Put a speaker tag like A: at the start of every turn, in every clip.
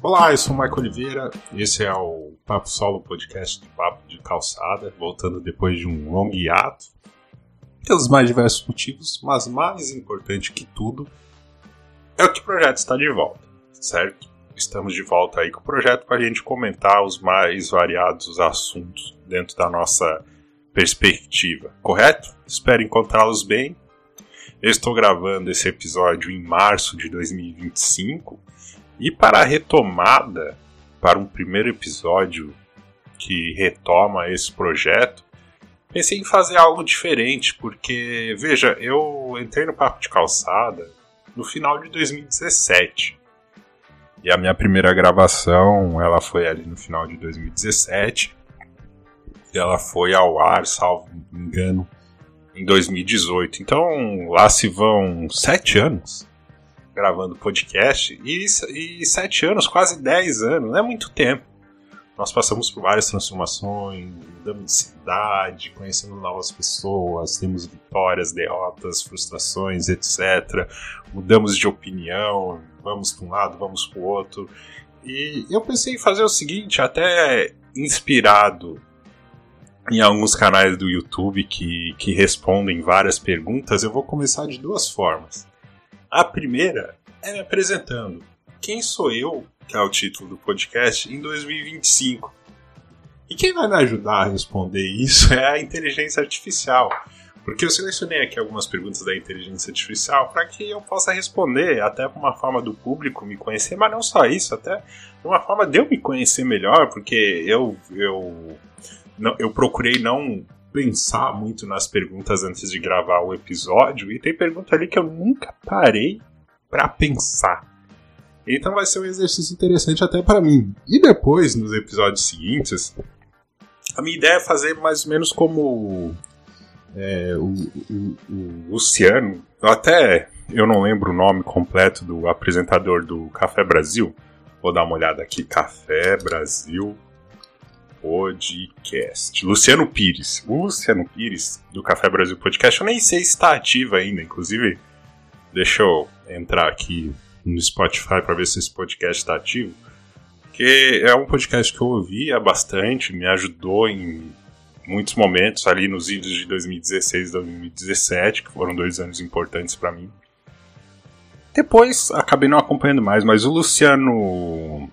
A: Olá, eu sou o Marco Oliveira, esse é o Papo Solo Podcast de Papo de Calçada, voltando depois de um longo hiato, pelos mais diversos motivos, mas mais importante que tudo, é o que o projeto está de volta, certo? Estamos de volta aí com o projeto para a gente comentar os mais variados assuntos dentro da nossa perspectiva, correto? Espero encontrá-los bem. Eu estou gravando esse episódio em março de 2025 e para a retomada, para um primeiro episódio que retoma esse projeto, pensei em fazer algo diferente, porque, veja, eu entrei no Papo de Calçada no final de 2017. E a minha primeira gravação, ela foi ali no final de 2017. E ela foi ao ar, salvo engano, em 2018. Então, lá se vão 7 anos gravando podcast. E 7 anos, quase 10 anos, não é muito tempo. Nós passamos por várias transformações, mudamos de cidade, conhecemos novas pessoas, temos vitórias, derrotas, frustrações, etc. Mudamos de opinião, vamos para um lado, vamos para o outro. E eu pensei em fazer o seguinte, até inspirado em alguns canais do YouTube que respondem várias perguntas, eu vou começar de duas formas. A primeira é me apresentando. Quem sou eu, que é o título do podcast, em 2025? E quem vai me ajudar a responder isso é a inteligência artificial. Porque eu selecionei aqui algumas perguntas da inteligência artificial para que eu possa responder, até por uma forma do público me conhecer, mas não só isso, até de uma forma de eu me conhecer melhor, porque eu procurei não pensar muito nas perguntas antes de gravar o episódio, e tem pergunta ali que eu nunca parei para pensar. Então vai ser um exercício interessante até para mim. E depois, nos episódios seguintes, a minha ideia é fazer mais ou menos como o Luciano, eu não lembro o nome completo do apresentador do Café Brasil. Vou dar uma olhada aqui, Café Brasil Podcast. Luciano Pires. O Luciano Pires, do Café Brasil Podcast, eu nem sei se está ativo ainda. Inclusive, deixa eu entrar aqui no Spotify para ver se esse podcast está ativo. Porque é um podcast que eu ouvia bastante, me ajudou em muitos momentos ali nos idos de 2016 e 2017, que foram 2 anos importantes para mim. Depois acabei não acompanhando mais, mas o Luciano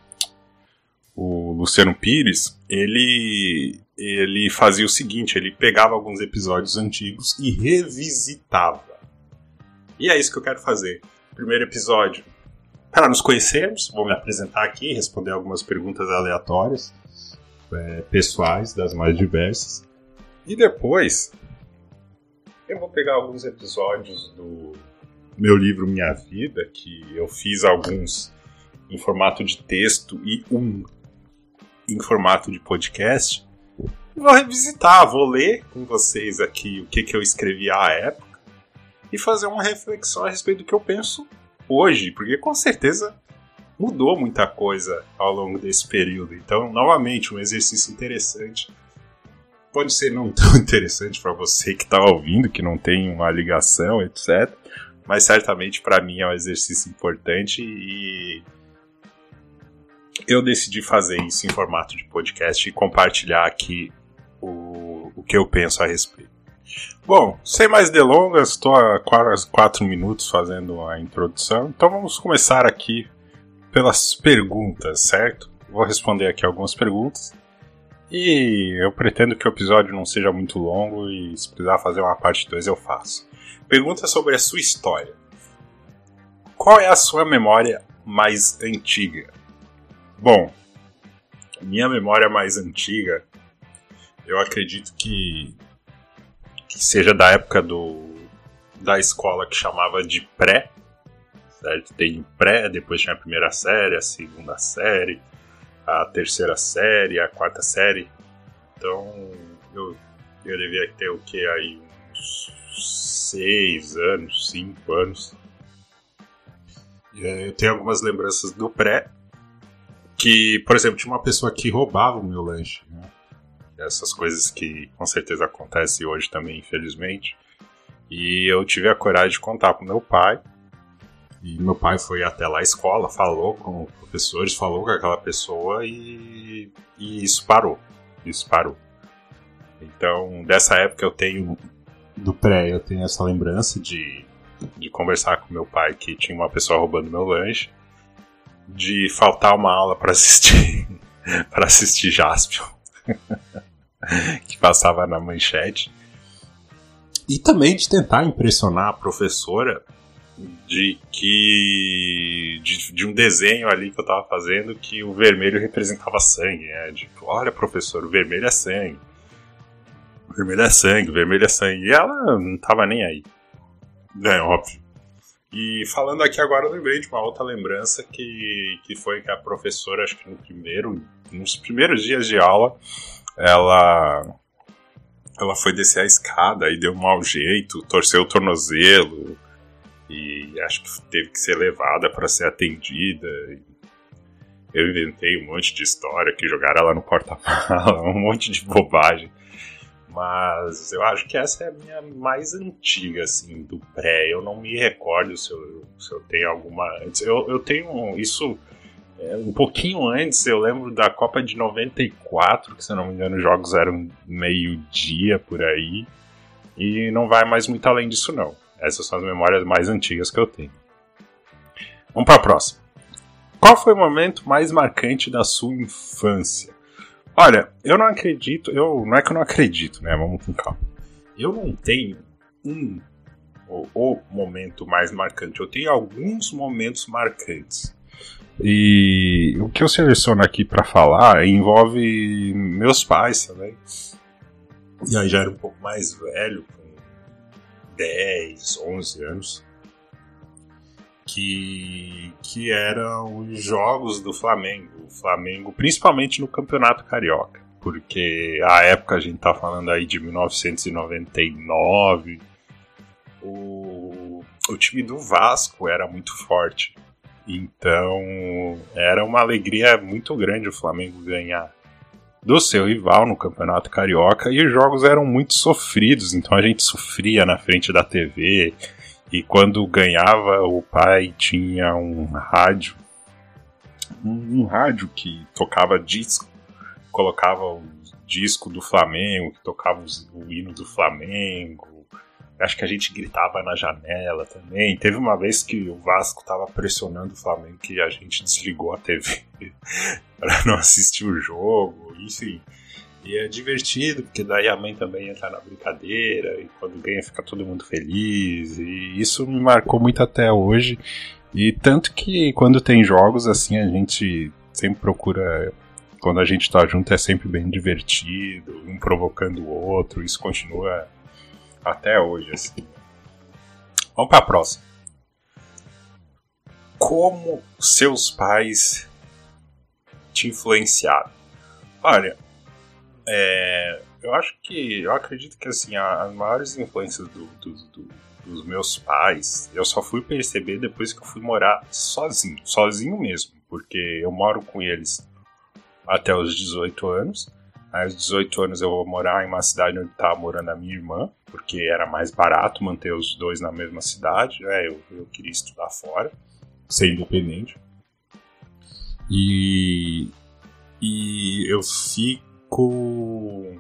A: Pires, ele fazia o seguinte, ele pegava alguns episódios antigos e revisitava. E é isso que eu quero fazer. Primeiro episódio, para nos conhecermos, vou me apresentar aqui, responder algumas perguntas aleatórias, pessoais, das mais diversas. E depois, eu vou pegar alguns episódios do meu livro Minha Vida, que eu fiz alguns em formato de texto e em formato de podcast, e vou revisitar, vou ler com vocês aqui o que eu escrevi à época e fazer uma reflexão a respeito do que eu penso hoje, porque com certeza mudou muita coisa ao longo desse período. Então, novamente, um exercício interessante. Pode ser não tão interessante para você que está ouvindo, que não tem uma ligação, etc. Mas certamente para mim é um exercício importante e eu decidi fazer isso em formato de podcast e compartilhar aqui o que eu penso a respeito. Bom, sem mais delongas, estou há quase 4 minutos fazendo a introdução, então vamos começar aqui pelas perguntas, certo? Vou responder aqui algumas perguntas e eu pretendo que o episódio não seja muito longo e se precisar fazer uma parte 2 eu faço. Pergunta sobre a sua história. Qual é a sua memória mais antiga? Bom, minha memória mais antiga, eu acredito que seja da época da escola que chamava de pré, certo? Tem pré, depois tinha a primeira série, a segunda série, a terceira série, a quarta série. Então, eu devia ter o que aí, uns 6 anos, 5 anos. Eu tenho algumas lembranças do pré, que, por exemplo, tinha uma pessoa que roubava o meu lanche, né? Essas coisas que com certeza acontecem hoje também, infelizmente. E eu tive a coragem de contar pro meu pai. E meu pai foi até lá à escola, falou com os professores, falou com aquela pessoa e isso parou. Isso parou. Então, dessa época eu tenho, do pré, eu tenho essa lembrança de conversar com meu pai que tinha uma pessoa roubando meu lanche, de faltar uma aula para assistir para assistir Jaspion, que passava na manchete, e também de tentar impressionar a professora de um desenho ali que eu tava fazendo que o vermelho representava sangue, né? Tipo, olha, professor, o vermelho é sangue. O vermelho é sangue, o vermelho é sangue. E ela não tava nem aí. É óbvio. E falando aqui agora, eu lembrei de uma outra lembrança que foi que a professora, acho que nos primeiros dias de aula, ela foi descer a escada e deu um mau jeito, torceu o tornozelo, e acho que teve que ser levada para ser atendida. Eu inventei um monte de história, que jogaram ela no porta-mala, um monte de bobagem. Mas eu acho que essa é a minha mais antiga, assim, do pré. Eu não me recordo se eu tenho alguma antes. Eu tenho isso um pouquinho antes. Eu lembro da Copa de 94, que se eu não me engano os jogos eram meio-dia por aí. E não vai mais muito além disso, não. Essas são as memórias mais antigas que eu tenho. Vamos para a próxima. Qual foi o momento mais marcante da sua infância? Olha, eu não acredito, não é que eu não acredito, né? Vamos com calma. Eu não tenho o momento mais marcante. Eu tenho alguns momentos marcantes. E o que eu seleciono aqui para falar envolve meus pais também. E aí já era um pouco mais velho, 10, 11 anos, que eram os jogos do Flamengo. O Flamengo, principalmente no Campeonato Carioca, porque a época a gente tá falando aí de 1999, o time do Vasco era muito forte. Então era uma alegria muito grande o Flamengo ganhar do seu rival no Campeonato Carioca, e os jogos eram muito sofridos, então a gente sofria na frente da TV, e quando ganhava o pai tinha um rádio que tocava disco, colocava o disco do Flamengo, que tocava o hino do Flamengo. Acho que a gente gritava na janela também. Teve uma vez que o Vasco estava pressionando o Flamengo que a gente desligou a TV para não assistir o jogo, enfim. E é divertido, porque daí a mãe também entra na brincadeira, e quando ganha fica todo mundo feliz, e isso me marcou muito até hoje. E tanto que quando tem jogos assim, a gente sempre procura, quando a gente tá junto é sempre bem divertido, um provocando o outro, isso continua até hoje, assim. Vamos para a próxima. Como seus pais te influenciaram? Olha, eu acredito que assim, as maiores influências dos meus pais, eu só fui perceber depois que eu fui morar sozinho mesmo, porque eu moro com eles até os 18 anos. Aí aos 18 anos eu vou morar em uma cidade onde estava morando a minha irmã, porque era mais barato manter os dois na mesma cidade. Eu queria estudar fora, ser independente. E eu fico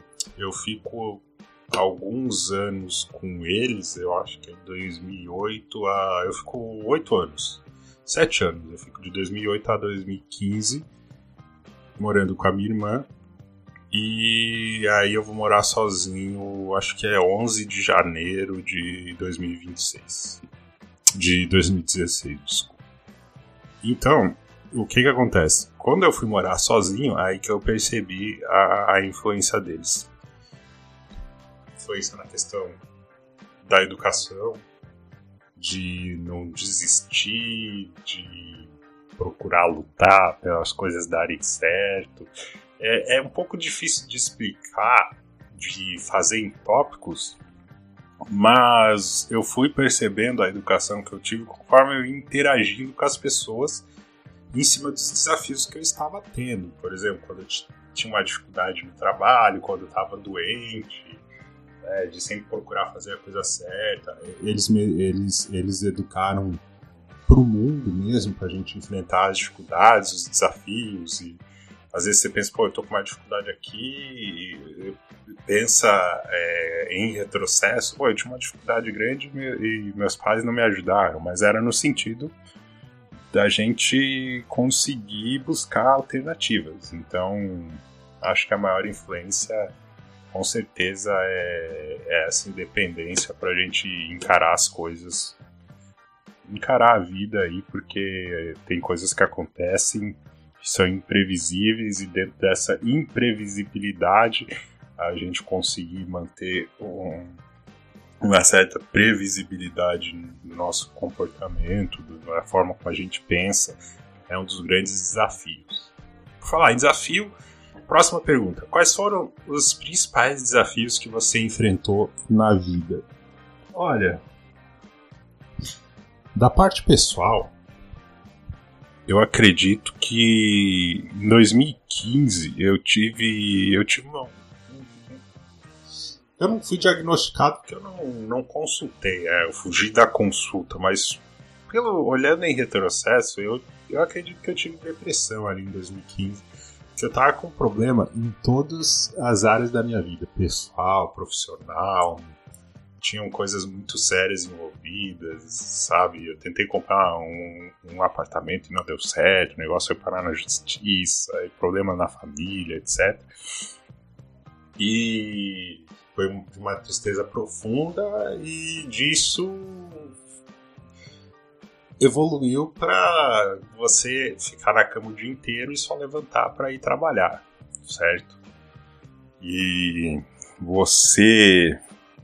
A: alguns anos com eles, eu acho que em 2008 eu fico 8 anos, 7 anos, eu fico de 2008 a 2015 morando com a minha irmã. E aí eu vou morar sozinho, acho que é 11 de janeiro de 2026. De 2016, desculpa. Então, o que acontece? Quando eu fui morar sozinho, aí que eu percebi a influência deles. Influência na questão da educação, de não desistir, de procurar lutar pelas coisas darem certo. É um pouco difícil de explicar, de fazer em tópicos, mas eu fui percebendo a educação que eu tive conforme eu ia interagindo com as pessoas em cima dos desafios que eu estava tendo. Por exemplo, quando eu tinha uma dificuldade no trabalho, quando eu estava doente, de sempre procurar fazer a coisa certa. Eles educaram para o mundo mesmo, para a gente enfrentar as dificuldades, os desafios. E às vezes você pensa, pô, eu tô com uma dificuldade aqui, e pensa em retrocesso, pô, eu tinha uma dificuldade grande e meus pais não me ajudaram, mas era no sentido da gente conseguir buscar alternativas. Então, acho que a maior influência, com certeza, é essa independência para a gente encarar as coisas, encarar a vida aí, porque tem coisas que acontecem que são imprevisíveis, e dentro dessa imprevisibilidade a gente conseguir manter uma certa previsibilidade no nosso comportamento, da forma como a gente pensa, é um dos grandes desafios. Por falar em desafio, próxima pergunta: quais foram os principais desafios que você enfrentou na vida? Olha, da parte pessoal, eu acredito que em 2015 eu tive eu não fui diagnosticado porque eu não consultei, eu fugi da consulta, mas olhando em retrocesso, eu acredito que eu tive depressão ali em 2015, que eu tava com problema em todas as áreas da minha vida, pessoal, profissional, tinham coisas muito sérias envolvidas, sabe? Eu tentei comprar um apartamento e não deu certo, o negócio foi parar na justiça, problema na família, etc. E foi uma tristeza profunda, e disso evoluiu para você ficar na cama o dia inteiro e só levantar para ir trabalhar, certo? E você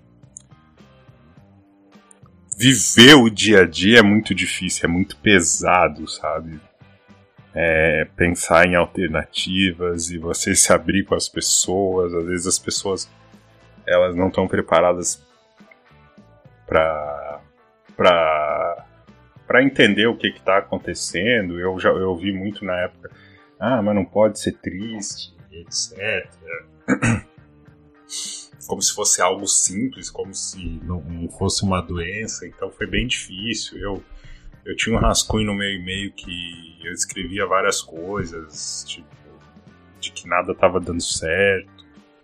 A: viver o dia a dia é muito difícil, é muito pesado, sabe? Pensar em alternativas e você se abrir com as pessoas. Às vezes as pessoas, elas não estão preparadas para entender o que está acontecendo. Eu ouvi muito na época, mas não pode ser triste, etc. Como se fosse algo simples, como se não fosse uma doença. Então foi bem difícil. Eu tinha um rascunho no meu e-mail que eu escrevia várias coisas, tipo, de que nada estava dando certo.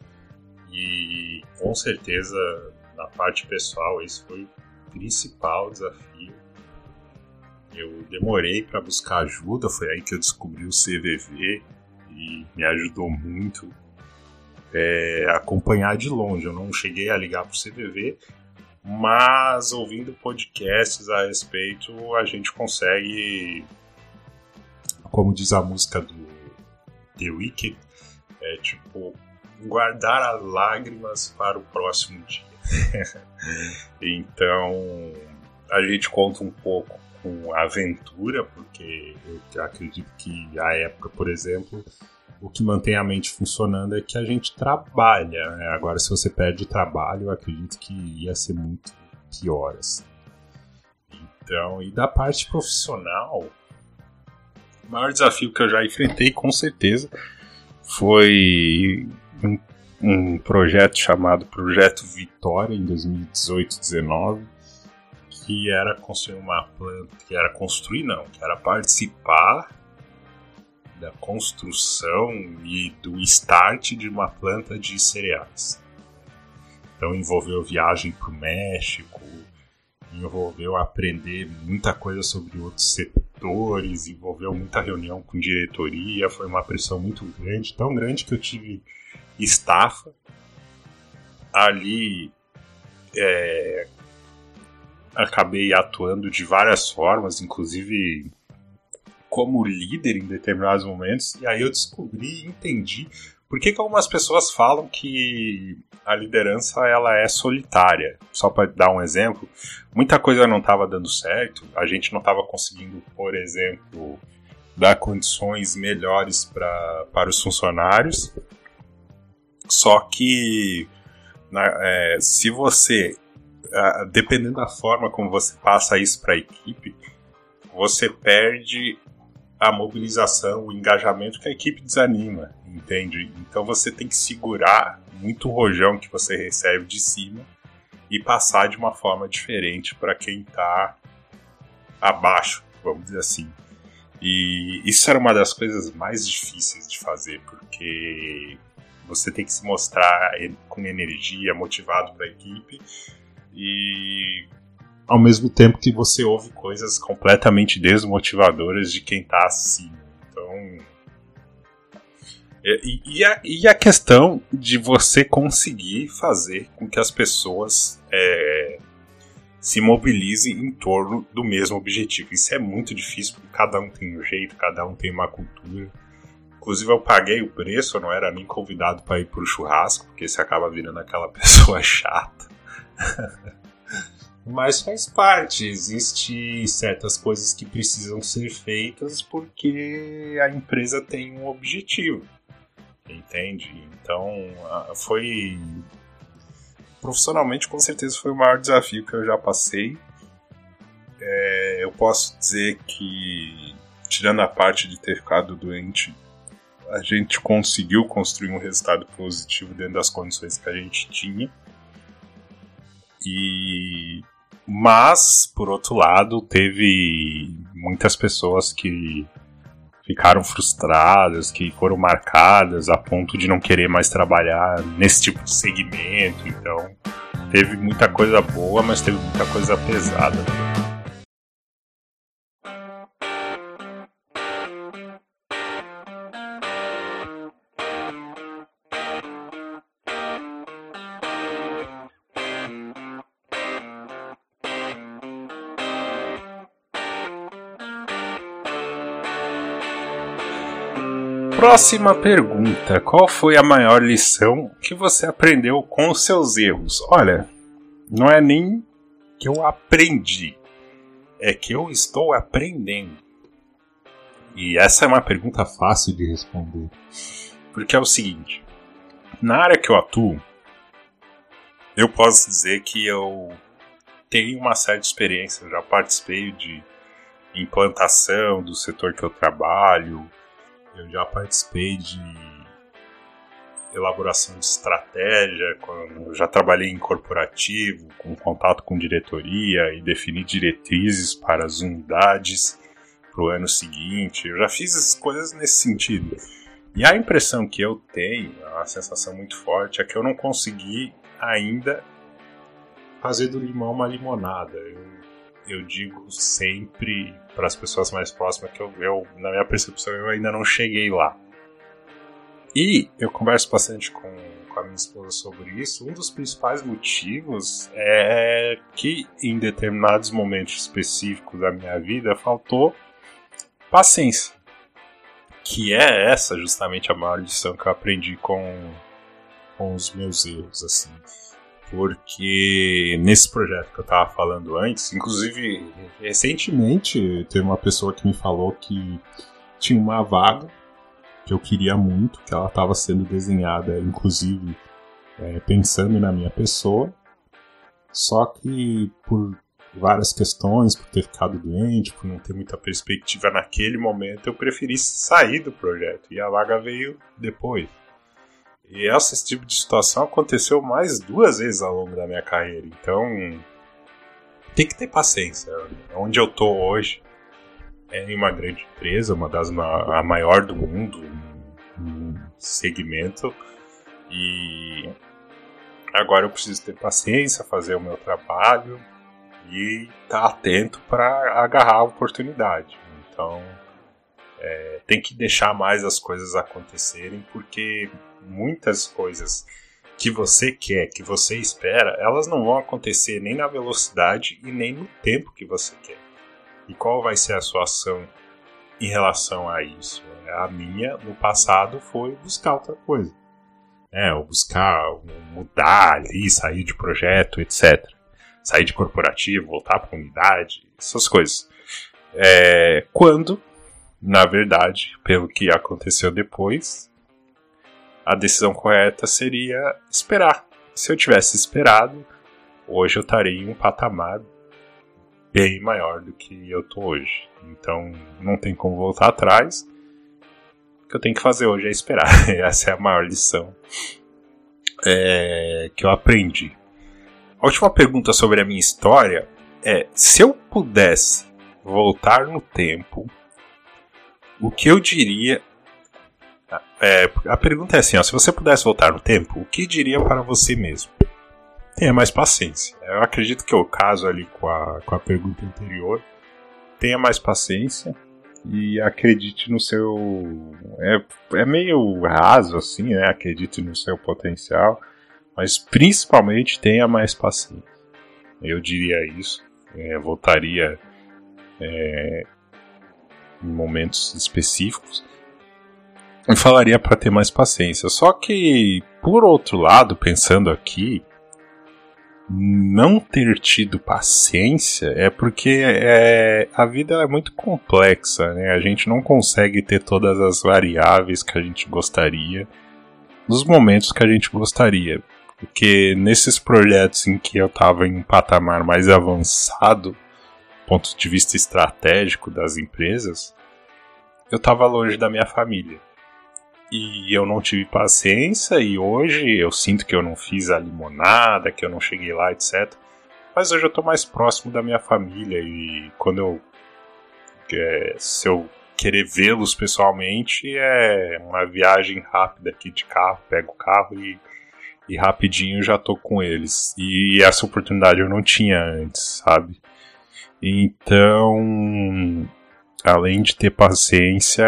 A: E com certeza, na parte pessoal, esse foi o principal desafio. Eu demorei para buscar ajuda, foi aí que eu descobri o CVV e me ajudou muito acompanhar de longe. Eu não cheguei a ligar para o CVV, mas ouvindo podcasts a respeito, a gente consegue, como diz a música do The Weeknd, tipo, guardar as lágrimas para o próximo dia. Então, a gente conta um pouco com a aventura, porque eu acredito que a época, por exemplo, o que mantém a mente funcionando é que a gente trabalha, né? Agora, se você perde o trabalho, eu acredito que ia ser muito pior, assim. Então, e da parte profissional, o maior desafio que eu já enfrentei, com certeza, foi um projeto chamado Projeto Vitória, em 2018-19, que era construir uma planta, que era participar da construção e do start de uma planta de cereais. Então envolveu viagem para o México, envolveu aprender muita coisa sobre outros setores, envolveu muita reunião com diretoria, foi uma pressão muito grande, tão grande que eu tive estafa. Ali acabei atuando de várias formas, inclusive como líder em determinados momentos, e aí eu descobri e entendi por que algumas pessoas falam que a liderança ela é solitária. Só para dar um exemplo, muita coisa não estava dando certo, a gente não estava conseguindo, por exemplo, dar condições melhores para os funcionários, só que se você, dependendo da forma como você passa isso para a equipe, você perde a mobilização, o engajamento, que a equipe desanima, entende? Então você tem que segurar muito o rojão que você recebe de cima e passar de uma forma diferente para quem está abaixo vamos dizer assim. E isso era uma das coisas mais difíceis de fazer, porque você tem que se mostrar com energia, motivado para a equipe, e ao mesmo tempo que você ouve coisas completamente desmotivadoras de quem está acima. Então, e a questão de você conseguir fazer com que as pessoas se mobilizem em torno do mesmo objetivo. Isso é muito difícil, porque cada um tem um jeito, cada um tem uma cultura. Inclusive eu paguei o preço, eu não era nem convidado para ir pro churrasco, porque você acaba virando aquela pessoa chata. Mas faz parte, existem certas coisas que precisam ser feitas porque a empresa tem um objetivo, entende? Então, profissionalmente, com certeza foi o maior desafio que eu já passei. Eu posso dizer que, tirando a parte de ter ficado doente, a gente conseguiu construir um resultado positivo dentro das condições que a gente tinha. Mas, por outro lado, teve muitas pessoas que ficaram frustradas, que foram marcadas a ponto de não querer mais trabalhar nesse tipo de segmento. Então, teve muita coisa boa, mas teve muita coisa pesada. Próxima pergunta. Qual foi a maior lição que você aprendeu com os seus erros? Olha, não é nem que eu aprendi, é que eu estou aprendendo. E essa é uma pergunta fácil de responder. Porque é o seguinte, na área que eu atuo, eu posso dizer que eu tenho uma certa experiência. Eu já participei de implantação do setor que eu trabalho. Eu já participei de elaboração de estratégia, eu já trabalhei em corporativo, com contato com diretoria e definir diretrizes para as unidades para o ano seguinte. Eu já fiz as coisas nesse sentido. E a impressão que eu tenho, uma sensação muito forte, é que eu não consegui ainda fazer do limão uma limonada. Eu digo sempre para as pessoas mais próximas que eu, na minha percepção, eu ainda não cheguei lá. E eu converso bastante com a minha esposa sobre isso. Um dos principais motivos é que em determinados momentos específicos da minha vida faltou paciência. Que é essa justamente a maior lição que eu aprendi com os meus erros, assim. Porque nesse projeto que eu estava falando antes, inclusive recentemente teve uma pessoa que me falou que tinha uma vaga que eu queria muito, que ela estava sendo desenhada, inclusive pensando na minha pessoa, só que por várias questões, por ter ficado doente, por não ter muita perspectiva naquele momento, eu preferi sair do projeto e a vaga veio depois. E esse tipo de situação aconteceu mais 2 vezes ao longo da minha carreira. Então, tem que ter paciência. Onde eu tô hoje é em uma grande empresa, a maior do mundo, um segmento. E agora eu preciso ter paciência, fazer o meu trabalho e estar atento para agarrar a oportunidade. Então, tem que deixar mais as coisas acontecerem, porque muitas coisas que você quer, que você espera, elas não vão acontecer nem na velocidade e nem no tempo que você quer. E qual vai ser a sua ação em relação a isso? A minha, no passado, foi buscar outra coisa. Ou buscar mudar ali, sair de projeto, etc. Sair de corporativo, voltar para a unidade, essas coisas. Quando, na verdade, pelo que aconteceu depois, a decisão correta seria esperar. Se eu tivesse esperado, hoje eu estaria em um patamar bem maior do que eu estou hoje. Então, não tem como voltar atrás. O que eu tenho que fazer hoje é esperar. Essa é a maior lição que eu aprendi. A última pergunta sobre a minha história é: se eu pudesse voltar no tempo, o que eu diria... a pergunta é assim, ó, se você pudesse voltar no tempo, o que diria para você mesmo? Tenha mais paciência. Eu acredito que o caso ali com a pergunta anterior, tenha mais paciência e acredite no seu... É meio raso assim, né? Acredite no seu potencial, mas principalmente tenha mais paciência. Eu diria isso. Voltaria em momentos específicos e falaria para ter mais paciência. Só que, por outro lado, pensando aqui, não ter tido paciência é porque a vida é muito complexa, né? A gente não consegue ter todas as variáveis que a gente gostaria nos momentos que a gente gostaria. Porque nesses projetos em que eu estava em um patamar mais avançado, do ponto de vista estratégico das empresas, eu estava longe da minha família. E eu não tive paciência, e hoje eu sinto que eu não fiz a limonada, que eu não cheguei lá, etc. Mas hoje eu tô mais próximo da minha família, e quando se eu querer vê-los pessoalmente, é uma viagem rápida aqui de carro, pego o carro e rapidinho já tô com eles. E essa oportunidade eu não tinha antes, sabe? Então, além de ter paciência,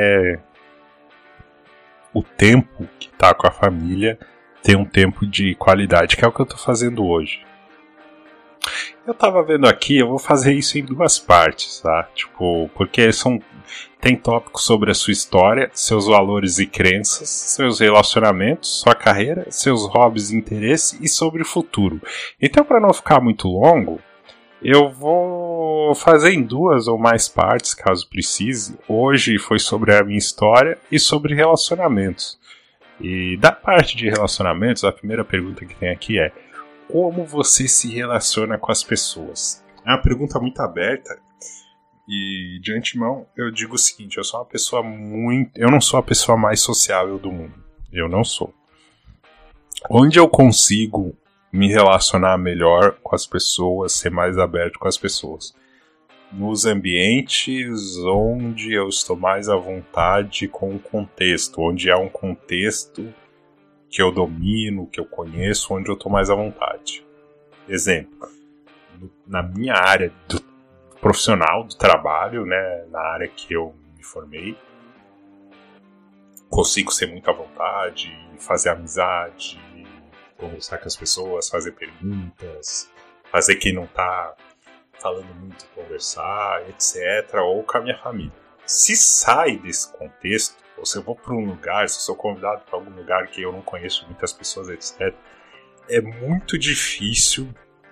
A: o tempo que tá com a família tem um tempo de qualidade, que é o que eu tô fazendo hoje. Eu tava vendo aqui, eu vou fazer isso em 2 partes, tá? Tipo, porque tem tópicos sobre a sua história, seus valores e crenças, seus relacionamentos, sua carreira, seus hobbies e interesse e sobre o futuro. Então, para não ficar muito longo, eu vou fazer em 2 ou mais partes, caso precise. Hoje foi sobre a minha história e sobre relacionamentos. E da parte de relacionamentos, a primeira pergunta que tem aqui é: como você se relaciona com as pessoas? É uma pergunta muito aberta. E de antemão eu digo o seguinte: eu não sou a pessoa mais sociável do mundo. Eu não sou. Onde eu consigo me relacionar melhor com as pessoas, ser mais aberto com as pessoas? Nos ambientes onde eu estou mais à vontade com o contexto, onde é um contexto que eu domino, que eu conheço, onde eu estou mais à vontade. Exemplo, na minha área profissional, do trabalho, né, na área que eu me formei, consigo ser muito à vontade, fazer amizade, conversar com as pessoas, fazer perguntas, fazer quem não está falando muito conversar, etc. Ou com a minha família. Se sai desse contexto, ou se eu vou para um lugar, se eu sou convidado para algum lugar que eu não conheço muitas pessoas, etc., é muito difícil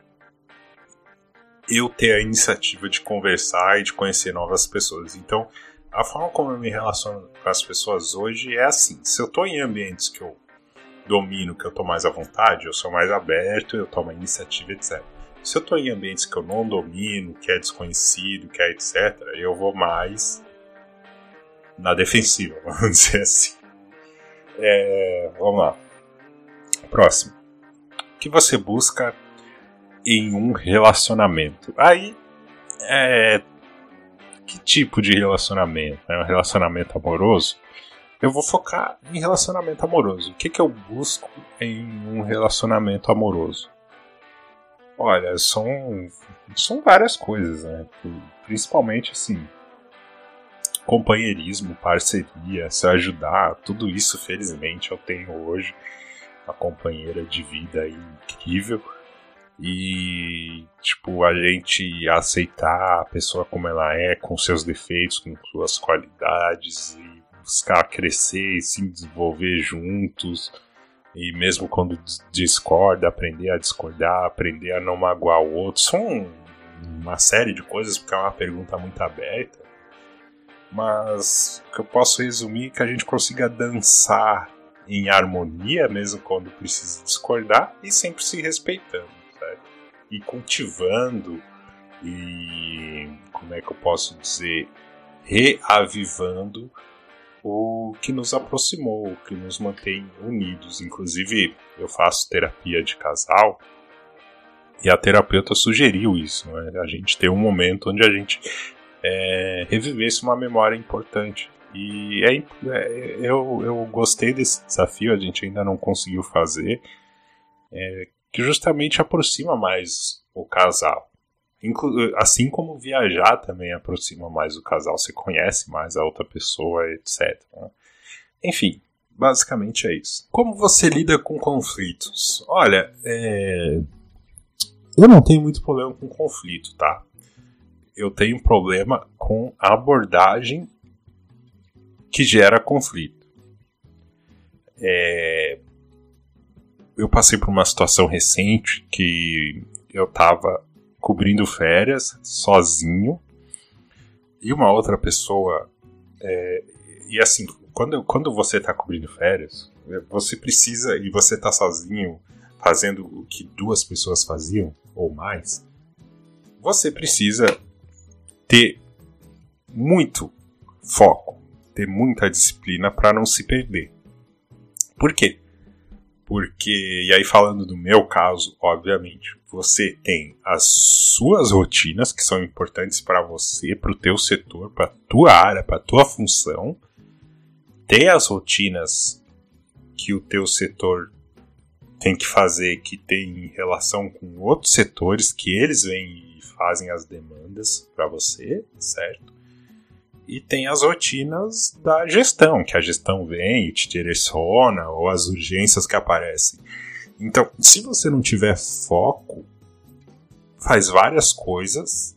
A: eu ter a iniciativa de conversar e de conhecer novas pessoas. Então, a forma como eu me relaciono com as pessoas hoje é assim: se eu estou em ambientes que eu domino, que eu estou mais à vontade, eu sou mais aberto, eu tomo a iniciativa, etc. Se eu estou em ambientes que eu não domino, que é desconhecido, que é etc., eu vou mais na defensiva, vamos dizer assim. Vamos lá. Próximo. O que você busca em um relacionamento? Aí, que tipo de relacionamento? É um relacionamento amoroso? Eu vou focar em relacionamento amoroso. O que eu busco em um relacionamento amoroso? Olha, são várias coisas, né? Principalmente, assim, companheirismo, parceria, se ajudar, tudo isso, felizmente, eu tenho hoje uma companheira de vida incrível. E, tipo, a gente aceitar a pessoa como ela é, com seus defeitos, com suas qualidades, e buscar crescer e se desenvolver juntos. E mesmo quando discorda, aprender a discordar, aprender a não magoar o outro. São uma série de coisas, porque é uma pergunta muito aberta. Mas o que eu posso resumir é que a gente consiga dançar em harmonia, mesmo quando precisa discordar, e sempre se respeitando, certo? E cultivando, e como é que eu posso dizer, reavivando o que nos aproximou, o que nos mantém unidos. Inclusive, eu faço terapia de casal e a terapeuta sugeriu isso, né? A gente ter um momento onde a gente revivesse uma memória importante. E eu gostei desse desafio, a gente ainda não conseguiu fazer, que justamente aproxima mais o casal. Assim como viajar também aproxima mais o casal, você conhece mais a outra pessoa, etc. Enfim, basicamente é isso. Como você lida com conflitos? Olha, eu não tenho muito problema com conflito, tá? Eu tenho problema com a abordagem que gera conflito. Eu passei por uma situação recente que eu estava cobrindo férias sozinho e uma outra pessoa. E assim, quando você está cobrindo férias, você precisa, e você está sozinho fazendo o que duas pessoas faziam ou mais, você precisa ter muito foco, ter muita disciplina para não se perder. Por quê? Porque, e aí falando do meu caso, obviamente, você tem as suas rotinas que são importantes para você, para o teu setor, para a tua área, para a tua função. Tem as rotinas que o teu setor tem que fazer, que tem relação com outros setores, que eles vêm e fazem as demandas para você, certo? E tem as rotinas da gestão, que a gestão vem e te direciona, ou as urgências que aparecem. Então, se você não tiver foco, faz várias coisas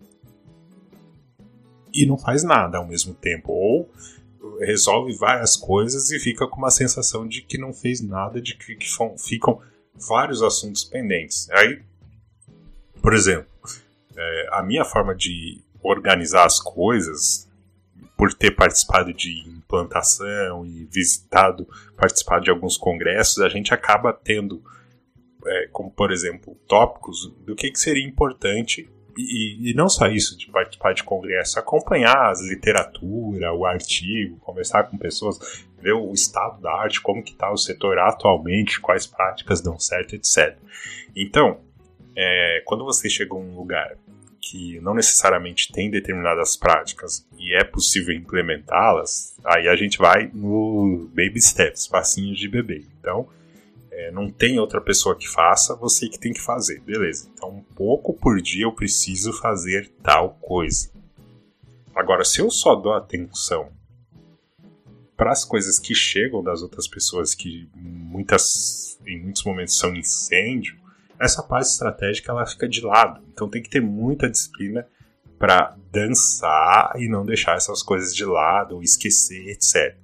A: e não faz nada ao mesmo tempo. Ou resolve várias coisas e fica com uma sensação de que não fez nada, de que ficam vários assuntos pendentes. Aí, por exemplo, a minha forma de organizar as coisas, por ter participado de implantação e participado de alguns congressos, a gente acaba tendo, como por exemplo, tópicos do que seria importante, e não só isso de participar de congresso, acompanhar as literatura, o artigo, conversar com pessoas, ver o estado da arte, como que está o setor atualmente, quais práticas dão certo, etc. Então, quando você chega a um lugar que não necessariamente tem determinadas práticas e é possível implementá-las, aí a gente vai no baby steps, passinhos de bebê. Então, não tem outra pessoa que faça, você que tem que fazer, beleza. Então, um pouco por dia eu preciso fazer tal coisa. Agora, se eu só dou atenção para as coisas que chegam das outras pessoas, que em muitos momentos são incêndio, essa parte estratégica ela fica de lado. Então tem que ter muita disciplina para dançar e não deixar essas coisas de lado, ou esquecer, etc.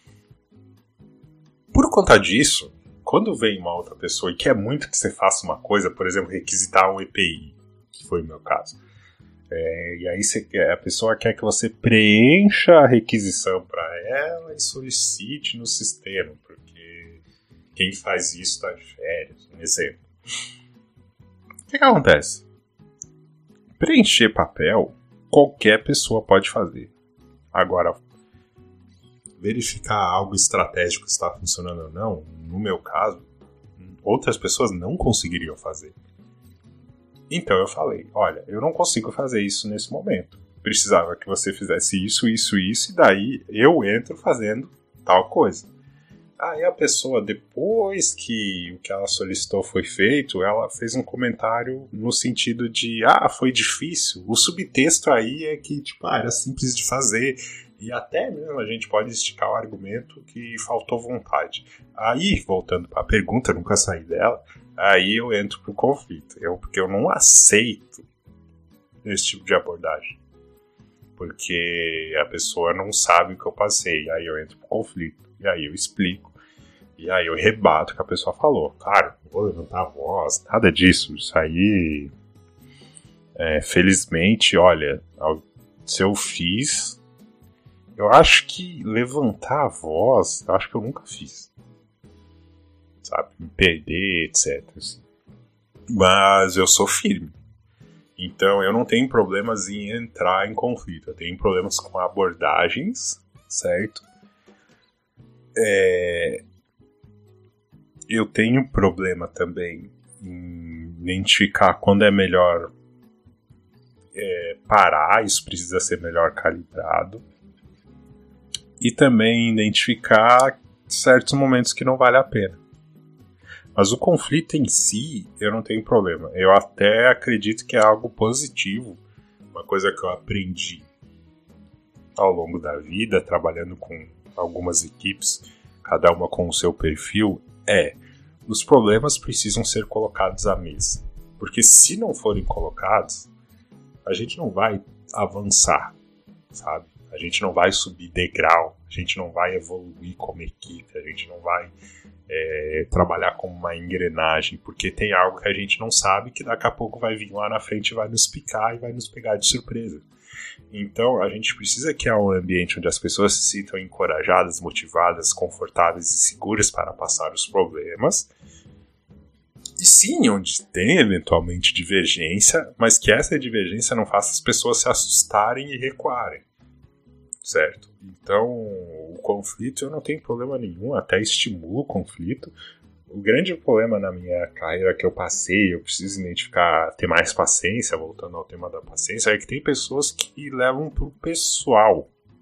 A: Por conta disso, quando vem uma outra pessoa e quer muito que você faça uma coisa, por exemplo, requisitar um EPI, que foi o meu caso, e aí a pessoa quer que você preencha a requisição para ela e solicite no sistema, porque quem faz isso está de férias, um exemplo. O que acontece? Preencher papel, qualquer pessoa pode fazer. Agora, verificar algo estratégico se está funcionando ou não, no meu caso, outras pessoas não conseguiriam fazer. Então eu falei, olha, eu não consigo fazer isso nesse momento. Precisava que você fizesse isso, isso, isso, e daí eu entro fazendo tal coisa. Aí a pessoa, depois que o que ela solicitou foi feito, ela fez um comentário no sentido de, foi difícil. O subtexto aí é que, era simples de fazer. E até mesmo a gente pode esticar o argumento que faltou vontade. Aí, voltando para a pergunta, eu nunca saí dela, aí eu entro pro conflito. Porque eu não aceito esse tipo de abordagem. Porque a pessoa não sabe o que eu passei. Aí eu entro pro conflito. E aí eu explico. E aí eu rebato o que a pessoa falou. Claro, não vou levantar a voz, nada disso. Isso aí, felizmente, olha, se eu fiz, eu acho que levantar a voz, eu acho que eu nunca fiz. Sabe, me perder, etc. Assim. Mas eu sou firme. Então eu não tenho problemas em entrar em conflito. Eu tenho problemas com abordagens, certo? Eu tenho problema também em identificar quando é melhor parar, isso precisa ser melhor calibrado. E também identificar certos momentos que não vale a pena. Mas o conflito em si, eu não tenho problema. Eu até acredito que é algo positivo. Uma coisa que eu aprendi ao longo da vida, trabalhando com algumas equipes, cada uma com o seu perfil, os problemas precisam ser colocados à mesa. Porque se não forem colocados, a gente não vai avançar, sabe? A gente não vai subir degrau, a gente não vai evoluir como equipe, a gente não vai trabalhar como uma engrenagem, porque tem algo que a gente não sabe que daqui a pouco vai vir lá na frente e vai nos picar e vai nos pegar de surpresa. Então a gente precisa criar um ambiente onde as pessoas se sintam encorajadas, motivadas, confortáveis e seguras para passar os problemas. E sim, onde tem eventualmente divergência, mas que essa divergência não faça as pessoas se assustarem e recuarem. Certo? Então, o conflito eu não tenho problema nenhum, até estimulo o conflito. O grande problema na minha carreira que eu passei, eu preciso identificar, ter mais paciência, voltando ao tema da paciência, é que tem pessoas que levam pro pessoal.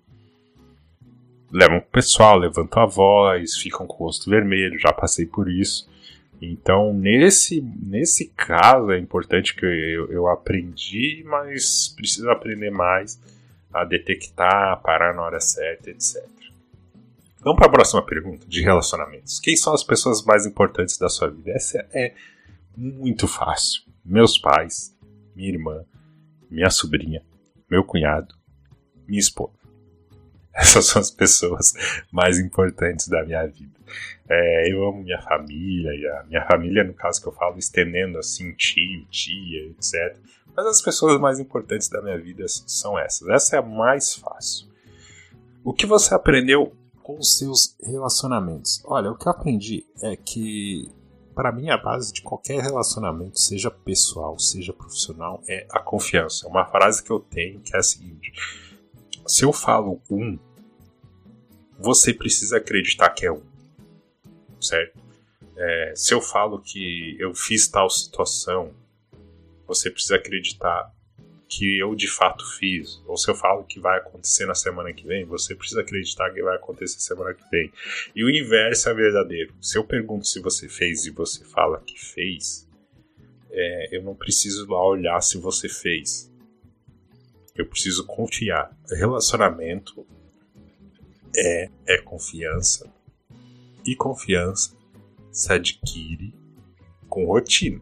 A: Levantam a voz, ficam com o rosto vermelho, já passei por isso. Então, nesse caso, é importante que eu aprendi, mas preciso aprender mais a detectar, parar na hora certa, etc. Vamos para a próxima pergunta, de relacionamentos. Quem são as pessoas mais importantes da sua vida? Essa é muito fácil. Meus pais, minha irmã, minha sobrinha, meu cunhado, minha esposa. Essas são as pessoas mais importantes da minha vida. Eu amo minha família, e a minha família, no caso que eu falo, estendendo assim, tio, tia, etc. Mas as pessoas mais importantes da minha vida são essas. Essa é a mais fácil. O que você aprendeu com os seus relacionamentos? Olha, o que eu aprendi é que, para mim, a base de qualquer relacionamento, seja pessoal, seja profissional, é a confiança. É uma frase que eu tenho que é a seguinte: se eu falo você precisa acreditar que é certo? Se eu falo que eu fiz tal situação, você precisa acreditar que eu de fato fiz. Ou se eu falo que vai acontecer na semana que vem, você precisa acreditar que vai acontecer semana que vem. E o inverso é verdadeiro. Se eu pergunto se você fez e você fala que fez, eu não preciso lá olhar se você fez. Eu preciso confiar. Relacionamento é confiança. E confiança se adquire com rotina.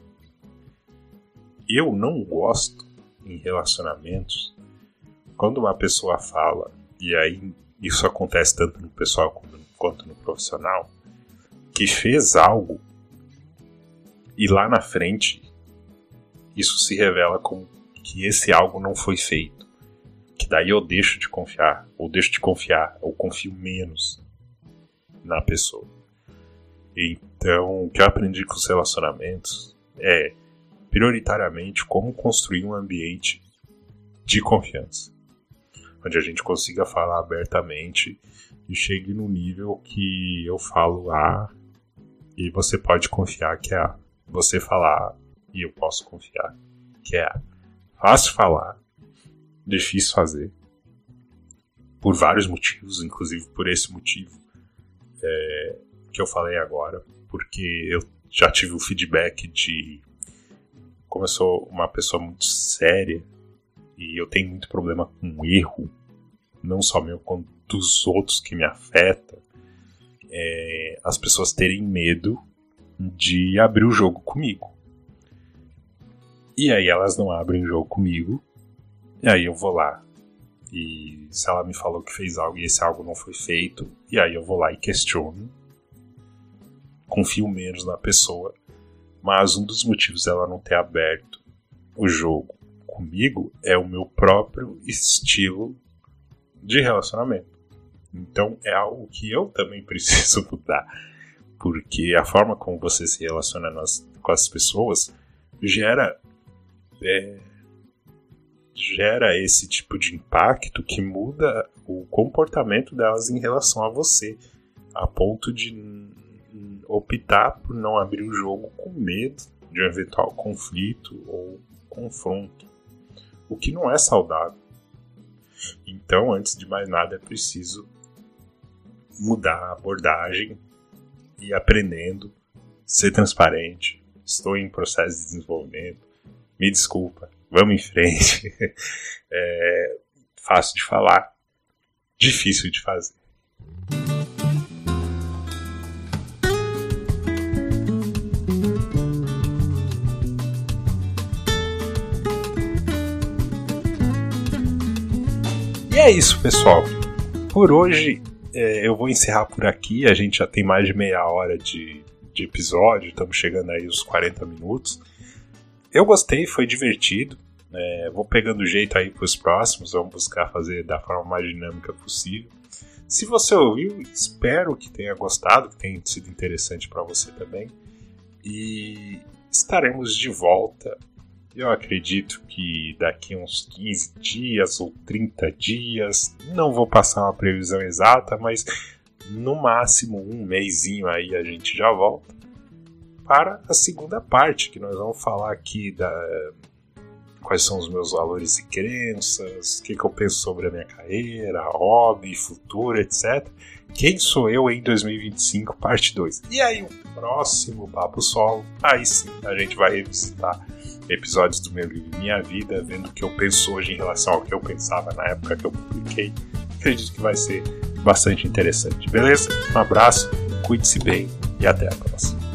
A: Eu não gosto em relacionamentos quando uma pessoa fala, e aí isso acontece tanto no pessoal quanto no profissional, que fez algo e lá na frente isso se revela como que esse algo não foi feito. Que daí eu deixo de confiar, ou confio menos na pessoa. Então, o que eu aprendi com os relacionamentos é, prioritariamente, como construir um ambiente de confiança, onde a gente consiga falar abertamente e chegue no nível que eu falo A e você pode confiar que é A. Você falar A e eu posso confiar que é A. Fácil falar, difícil fazer, por vários motivos, inclusive por esse motivo que eu falei agora, porque eu já tive o feedback de como eu sou uma pessoa muito séria e eu tenho muito problema com erro, não só meu, quanto dos outros que me afeta, as pessoas terem medo de abrir o jogo comigo. E aí elas não abrem o jogo comigo, e aí eu vou lá. E se ela me falou que fez algo e esse algo não foi feito, e aí eu vou lá e questiono. Confio menos na pessoa. Mas um dos motivos dela não ter aberto o jogo comigo é o meu próprio estilo de relacionamento. Então é algo que eu também preciso mudar. Porque a forma como você se relaciona com as pessoas gera esse tipo de impacto que muda o comportamento delas em relação a você, a ponto de optar por não abrir o jogo com medo de um eventual conflito ou confronto. o que não é saudável. Então, antes de mais nada, é preciso mudar a abordagem e ir aprendendo, ser transparente. Estou em processo de desenvolvimento, me desculpa, vamos em frente. É fácil de falar, difícil de fazer. E é isso, pessoal. Por hoje eu vou encerrar por aqui. A gente já tem mais de meia hora de episódio. Estamos chegando aí aos 40 minutos. Eu gostei, foi divertido. Vou pegando o jeito aí para os próximos. Vamos buscar fazer da forma mais dinâmica possível. Se você ouviu, espero que tenha gostado, que tenha sido interessante para você também. E estaremos de volta. Eu acredito que daqui a uns 15 dias ou 30 dias, não vou passar uma previsão exata, mas no máximo um mesinho aí a gente já volta para a segunda parte, que nós vamos falar aqui quais são os meus valores e crenças, o que eu penso sobre a minha carreira, hobby, futuro, etc. Quem sou eu em 2025, parte 2. E aí o próximo Papo Solo, aí sim a gente vai revisitar episódios do meu livro Minha Vida, vendo o que eu penso hoje em relação ao que eu pensava na época que eu publiquei. Acredito que vai ser bastante interessante, beleza? Um abraço, cuide-se bem e até a próxima.